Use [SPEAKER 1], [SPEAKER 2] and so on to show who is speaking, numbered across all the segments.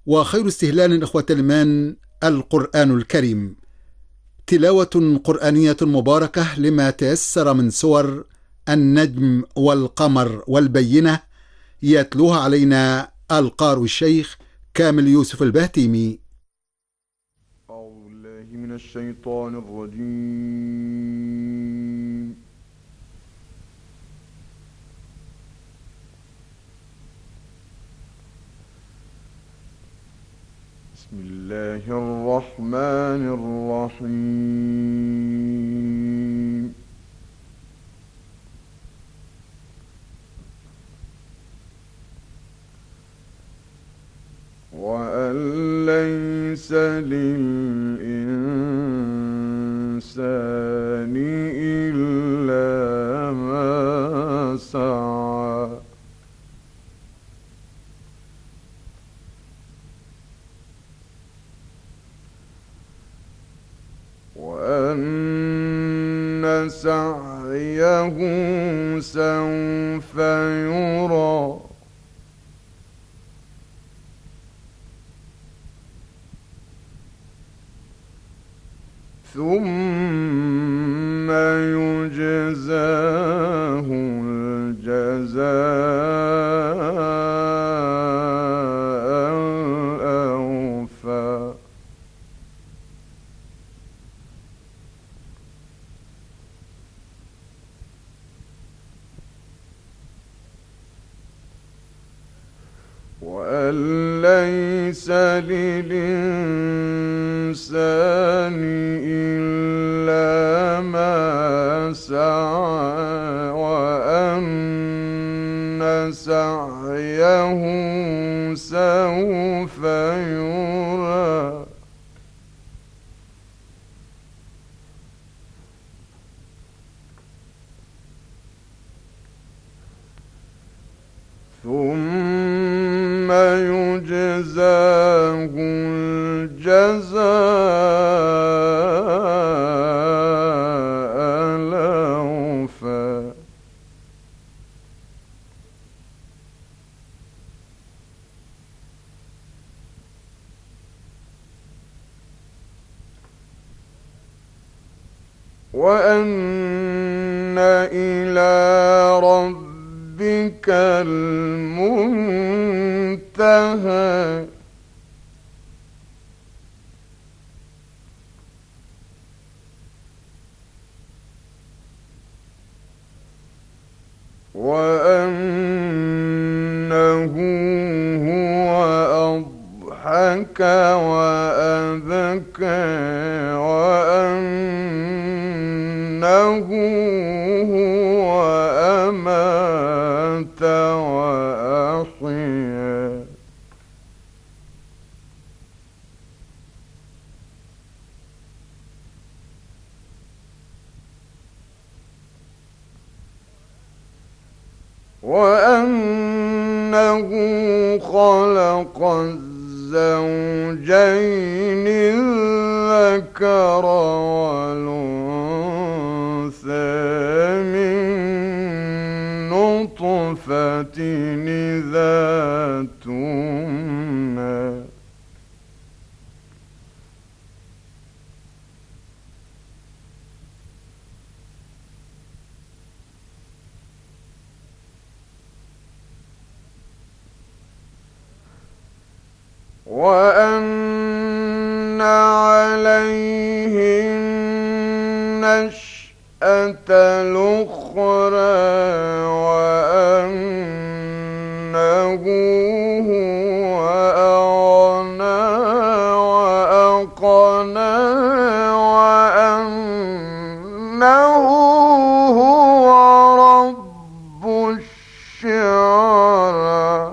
[SPEAKER 1] وخير استهلال إخوة الإيمان القرآن الكريم، تلاوة قرآنية مباركة لما تيسر من سور النجم والقمر والبينة، يتلوها علينا القارئ الشيخ كامل يوسف البهتيمي.
[SPEAKER 2] أعوذ بالله من الشيطان الرجيم. بسم الله الرحمن الرحيم. وأن ليس للإنسان إلا ما سعى وأن سعيه سوف يرى ثم يجزاه الجزاء الأوفى وأن ليس للإنسان إلا ما سعى وأن سعيه سوف يرى ثم يجزاه الجزاء الأوفى وأن إلى ربك المنتهى وأنه هو أضحك وأبكى وأنه هو أمات وأحيا وأنه خلق الزوجين الذكر والأنثى من نطفة إذا تمنى وأن عليه النشأة الأخرى وأنه هو أغنى وأقنى وأنه هو رب الشعرى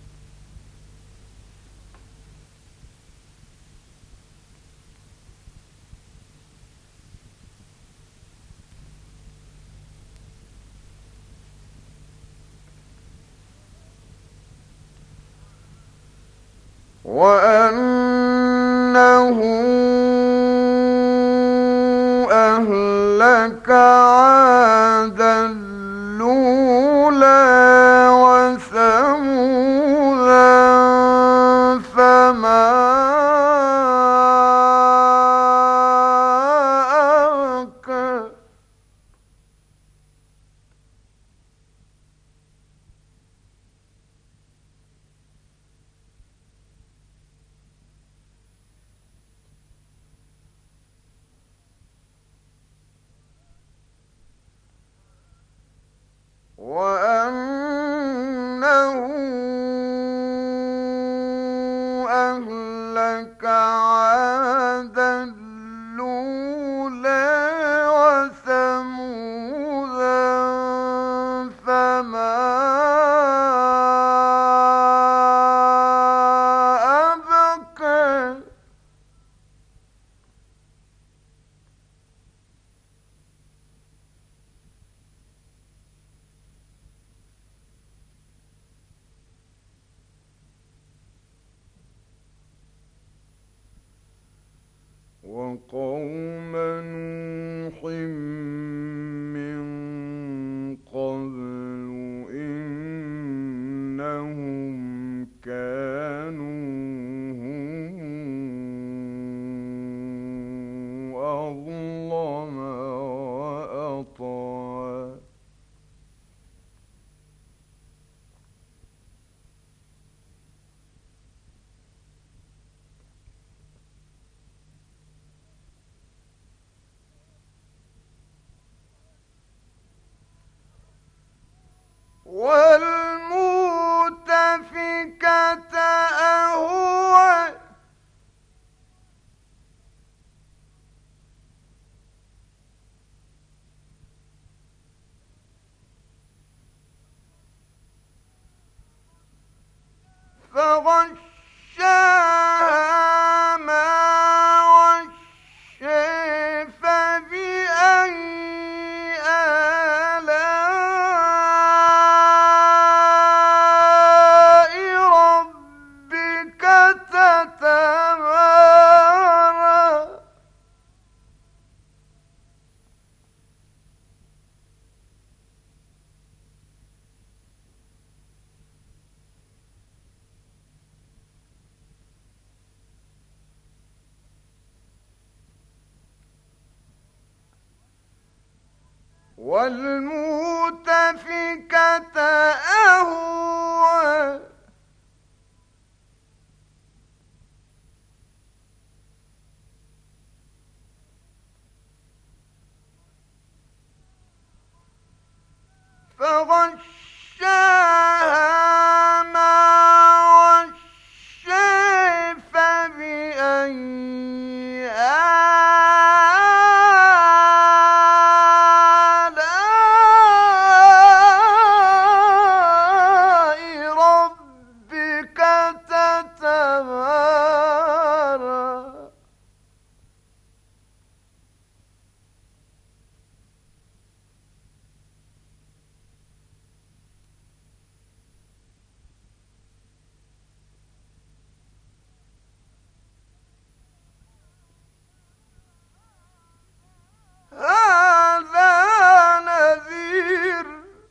[SPEAKER 2] وأنه أهلك عادا الأولى وثمودا فما أهلك عادا الأولى وثمودا فما أبقى وقوم نوح من قبل إنهم كانوا هم أظلم وأطغى والمؤتفكة أهوى فغشاها ما غشى فبأي آلاء ربك تتمارى والمؤتفكة أهوى فغشاها ما غشى فبأي آلاء ربك تتمارى هذا نذير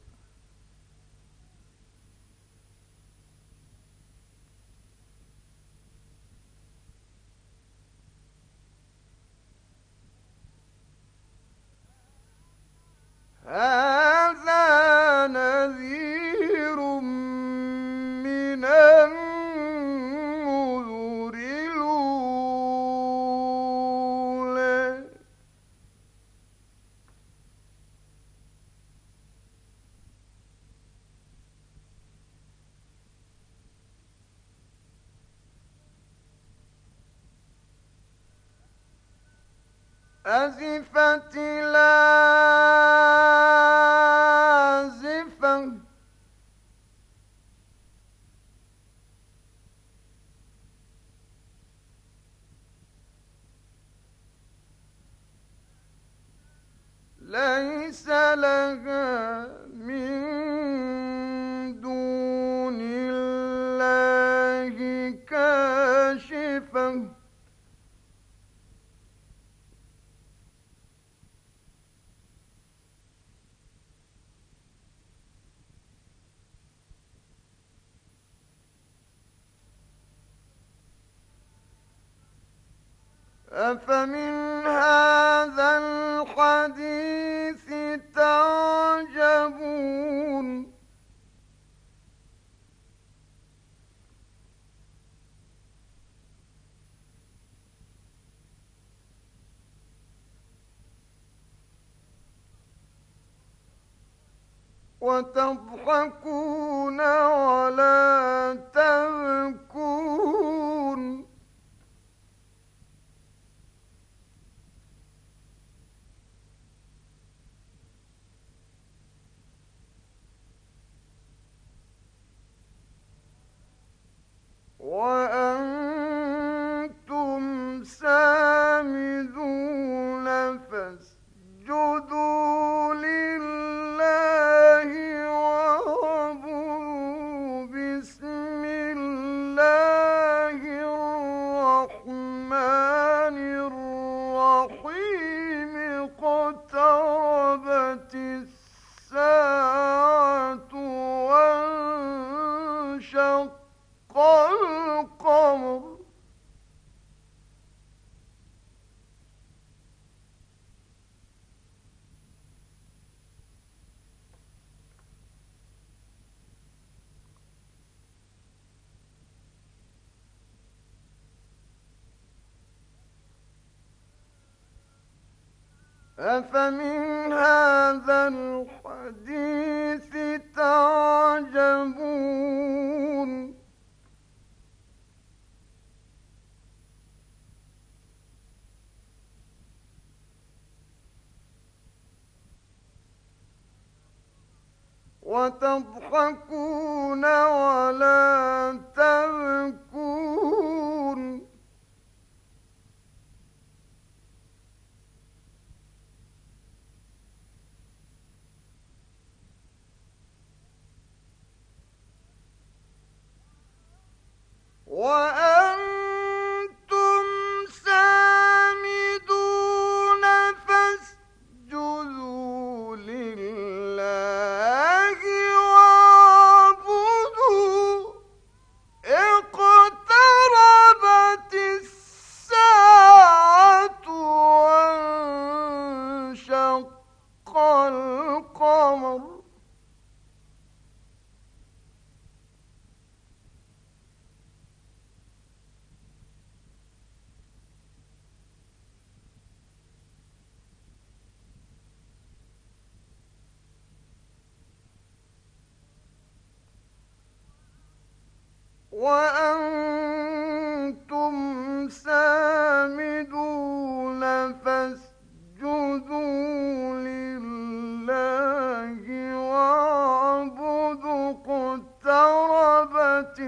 [SPEAKER 2] هذا نذير من النذر الأولى أزفت الآزفة ليس لها من دون الله كاشفة أفمن هذا الحديث تعجبون وتضحكون ولا تبكون أفمن هذا الحديث تعجبون وتضحكون ولا تبكون وأنتم سامدون فاسجدوا لله واعبدوا اقتربت الساعة وانشق القمر وأنتم سامدون فاسجدوا لله واعبدوا اقتربت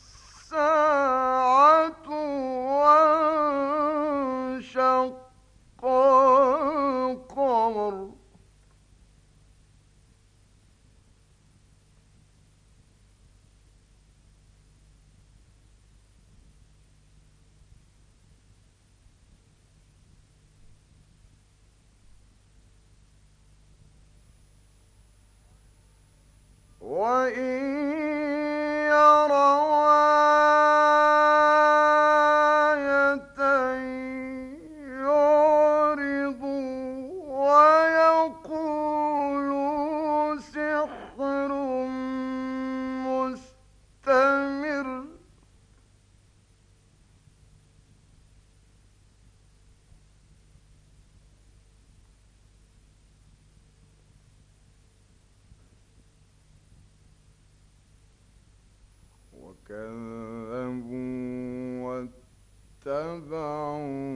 [SPEAKER 2] الساعة وانشق القمر وإن يروا آية يعرضوا ويقولوا سحر مستمر وكذبوا واتبعوا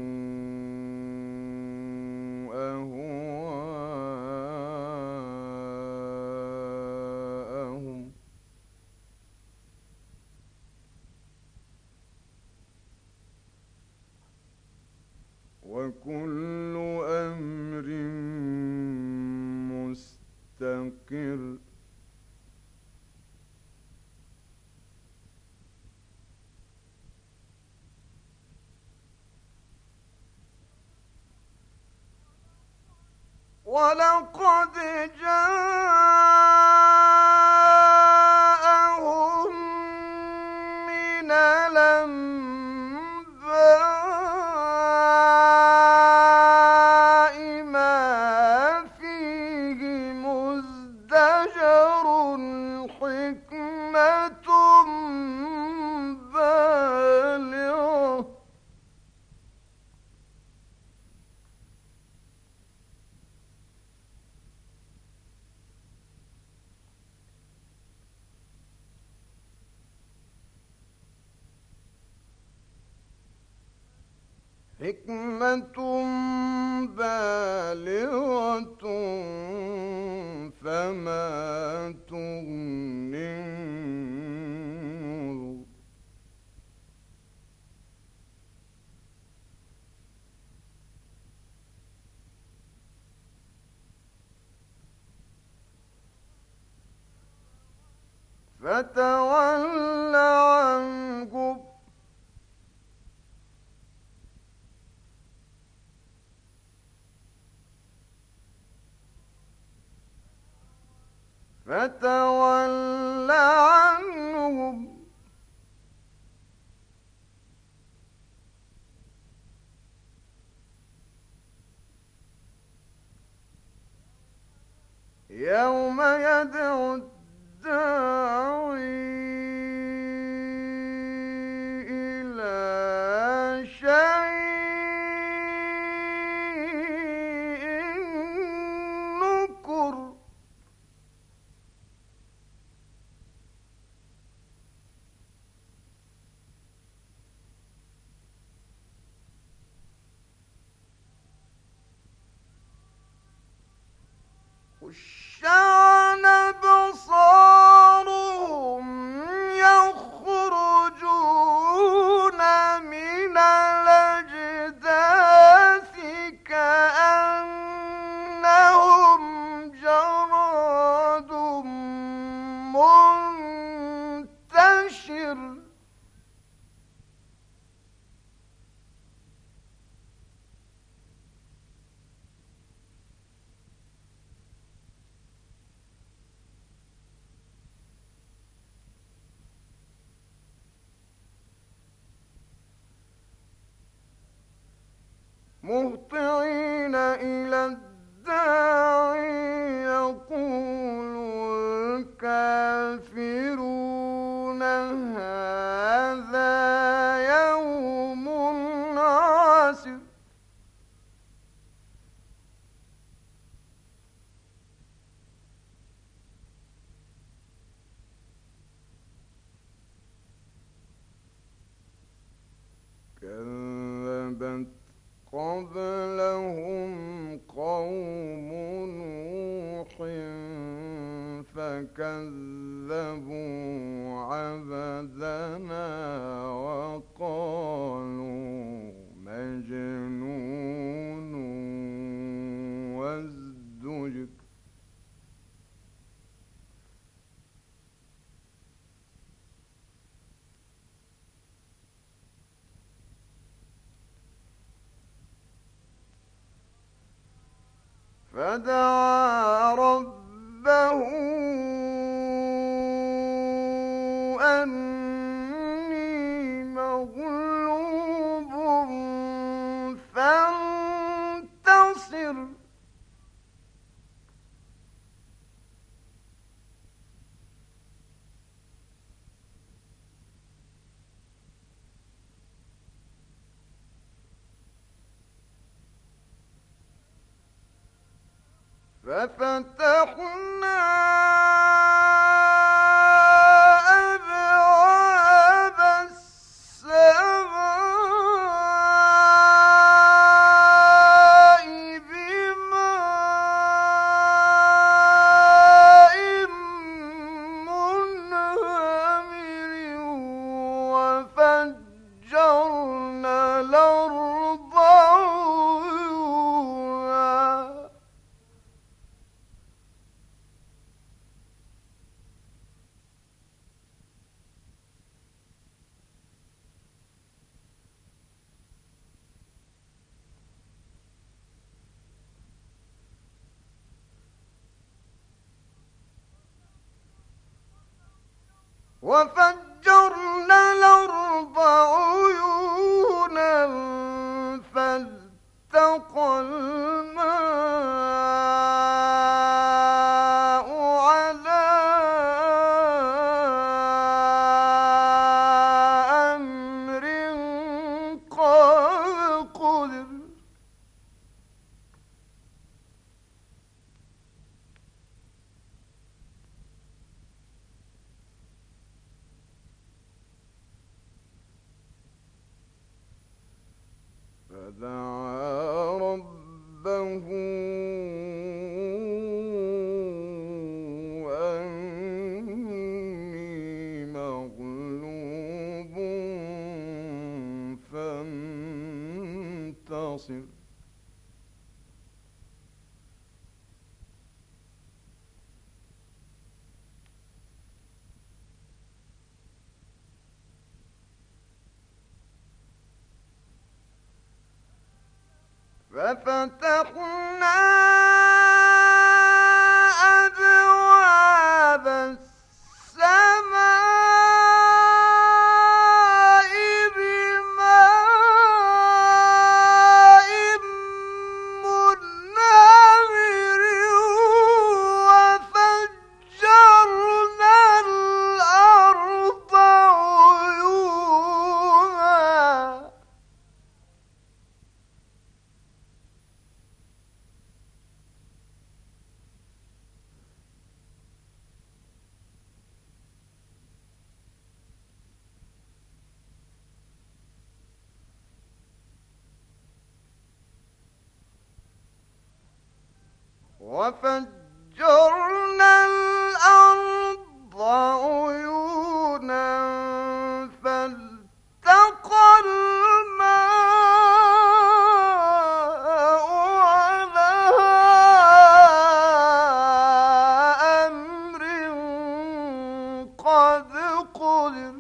[SPEAKER 2] أهواءهم وكل أمر مستقر ولقد جاءهم من الأنباء ما فيه مزدجر حكمة بالغة حكمة بالغة فما تغني النذر فتول عنهم فتول عنهم يوم يدعو الداعي إلى شيء خشعن أبصارهم يخرجون من الأجداث كأنهم جراد منتشر مهطعين إلى الداعي يقول الكافرون هذا يوم عسر كذبت قبلهم قوم نوح فكذبوا عبدنا وقالوا مجنون وازدجر فدعا ربه أني مغلوب فانتصر ففتحنا أبواب السماء بماء منهمر وفجرنا الأرض عيونا وفجرنا الأرض عيونا فالتقى الماء على أمر قد قدر فدعا ربه أني مغلوب فانتصر ففتحنا أبواب السماء بماء منهمر وفجرنا الأرض عيونا وفجرنا الأرض عيونا فالتقى الماء على أمر قد قدر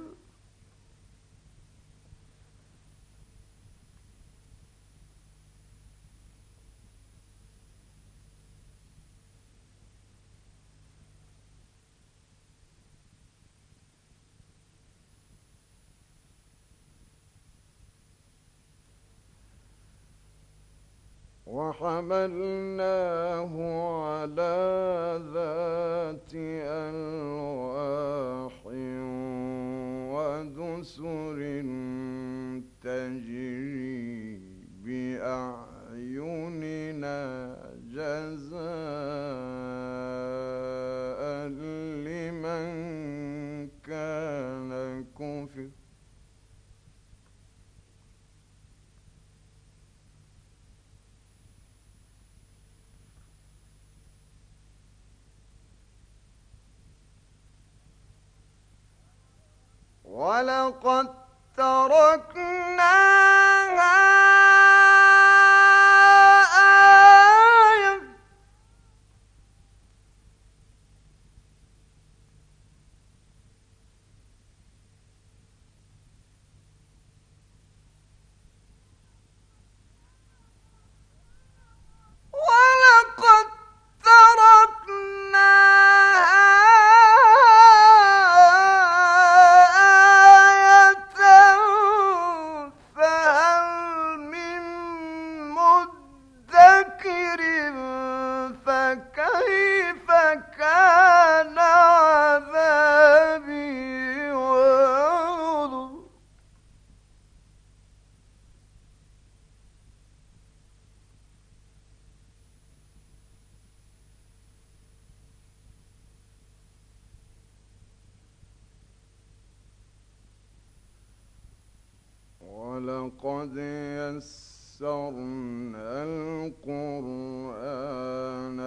[SPEAKER 2] وحملناه على ذات ألواح ودسر تجري بأعيننا جزاء لمن كان كفر ولقد تركناها آية ولقد فهل من مدكر فكيف كان عذابي ونذر ولقد يسرنا القرآن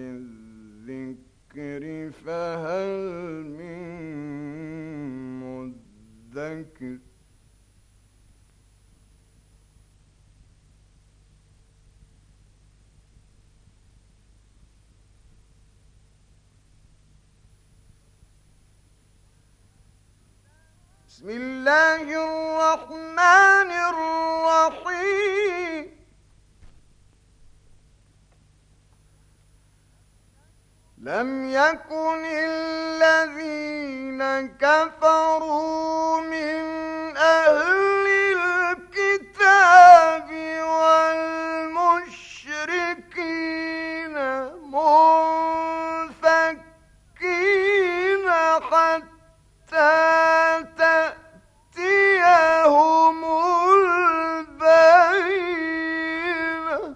[SPEAKER 2] للذكر فهل من مدكر بسم الله الرحمن الرحيم لم يكن الذين كفروا من أهل الكتاب والمشركين منفكين حتى تأتيهم البينة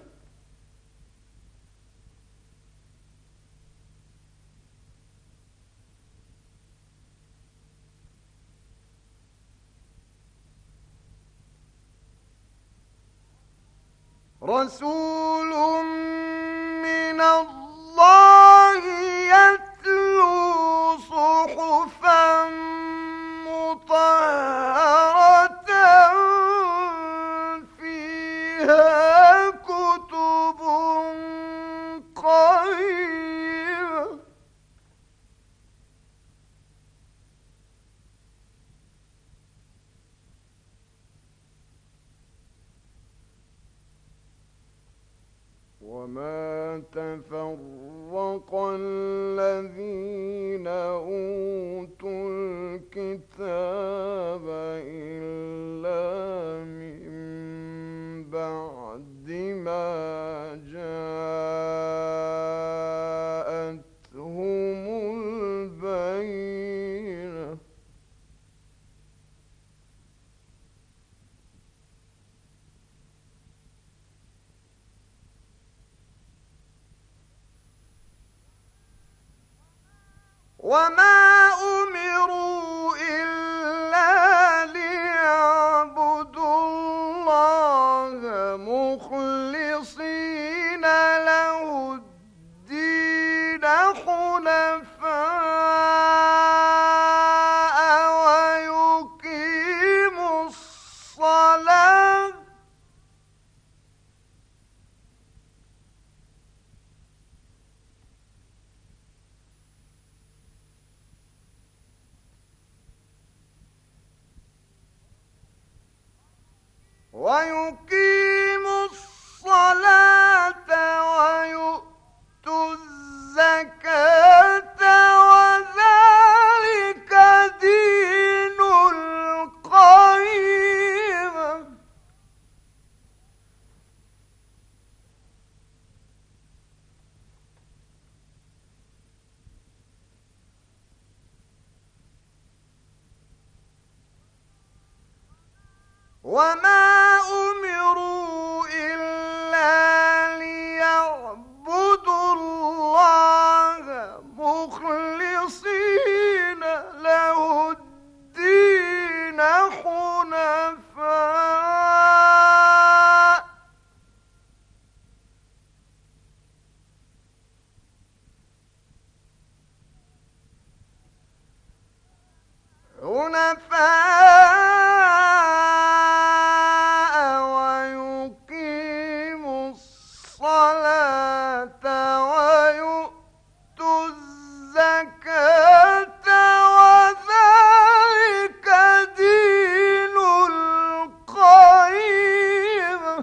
[SPEAKER 2] رسول من الله يتلو صحفا مطهرة فيها كتب قيمة وما تفرق الذين أوتوا الكتاب إلا من بعد ما جاءتهم البينة وما أمروا إلا ليعبدوا الله مخلصين له الدين ويقيموا الصلاة ويؤتوا الزكاة وذلك دين القيمة. وما أمروا إلا ليعبدوا الله مخلصين له الدين حنفاء ويقيموا الصلاة ويؤتوا الزكاة وذلك دين القيمة.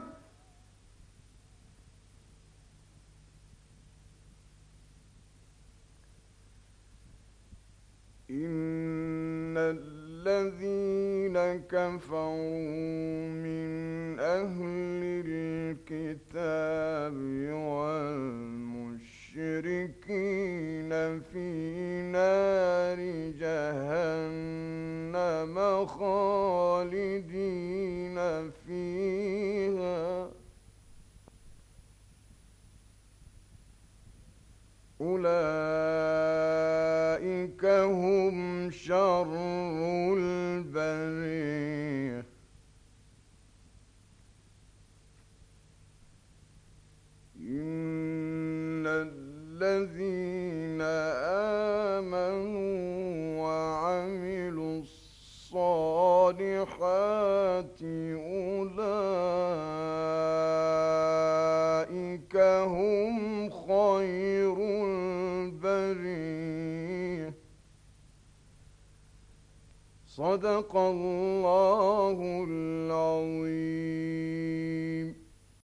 [SPEAKER 2] إن الذين كفروا من أهل الكتاب والمشركين في نار جهنم خالدين فيها أولئك هم شر البرية. إن الذين آمنوا وعملوا الصالحات أولئك هم خير البرية. صدق الله العظيم.